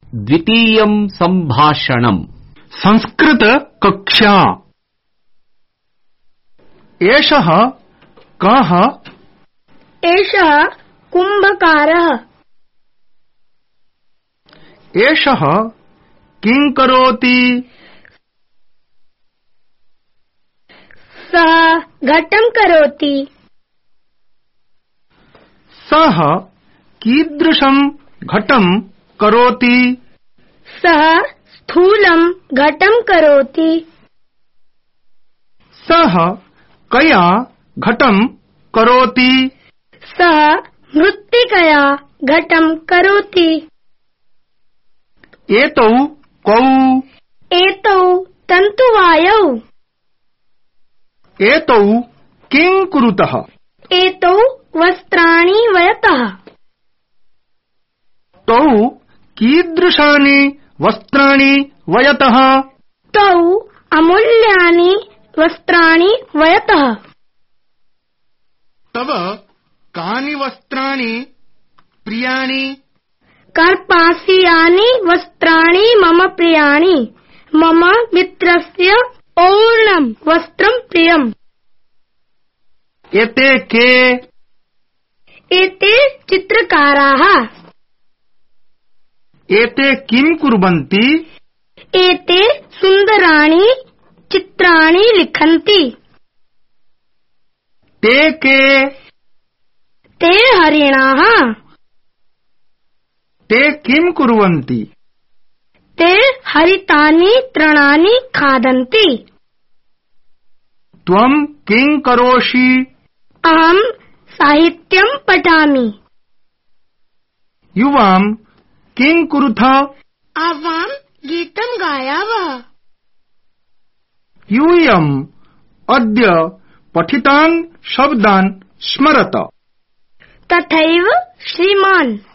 द्वितीयं सम्भाषणम्। संस्कृत कक्षा। एषः कः? एषः कुम्भकारः। एषः किं करोति? सः घटं करोति। सः कीदृशं घटं करोति? सः स्थूलं घटं करोति। सः कया घटं करोति? सः मृत्तिकया घटं करोति। एतौ कौ? एतौ तन्तुवायौ। एतौ किं कुरुतः? एतौ वस्त्राणि वयतः। तौ कीदृशानि वस्त्राणि वयतः? तौ अमूल्यानि वस्त्राणि वयतः। तव कानि वस्त्राणि प्रियाणि? कार्पासीयानि वस्त्राणि मम प्रियाणि। मम मित्रस्य ओर्णं वस्त्रं प्रियम्। एते के? एते चित्रकाराः। एते किं कुर्वन्ति? एते सुन्दराणि चित्राणि लिखन्ति। ते के? ते हरिणाः। ते किं कुर्वन्ति? ते हरितानि तृणानि खादन्ति। त्वं किं करोषि? अहं साहित्यं पठामि। युवां किं कुरुथ? आवां गीतं गायावः। यूयम् अद्य पठितान् शब्दान् स्मरत। तथैव श्रीमान्।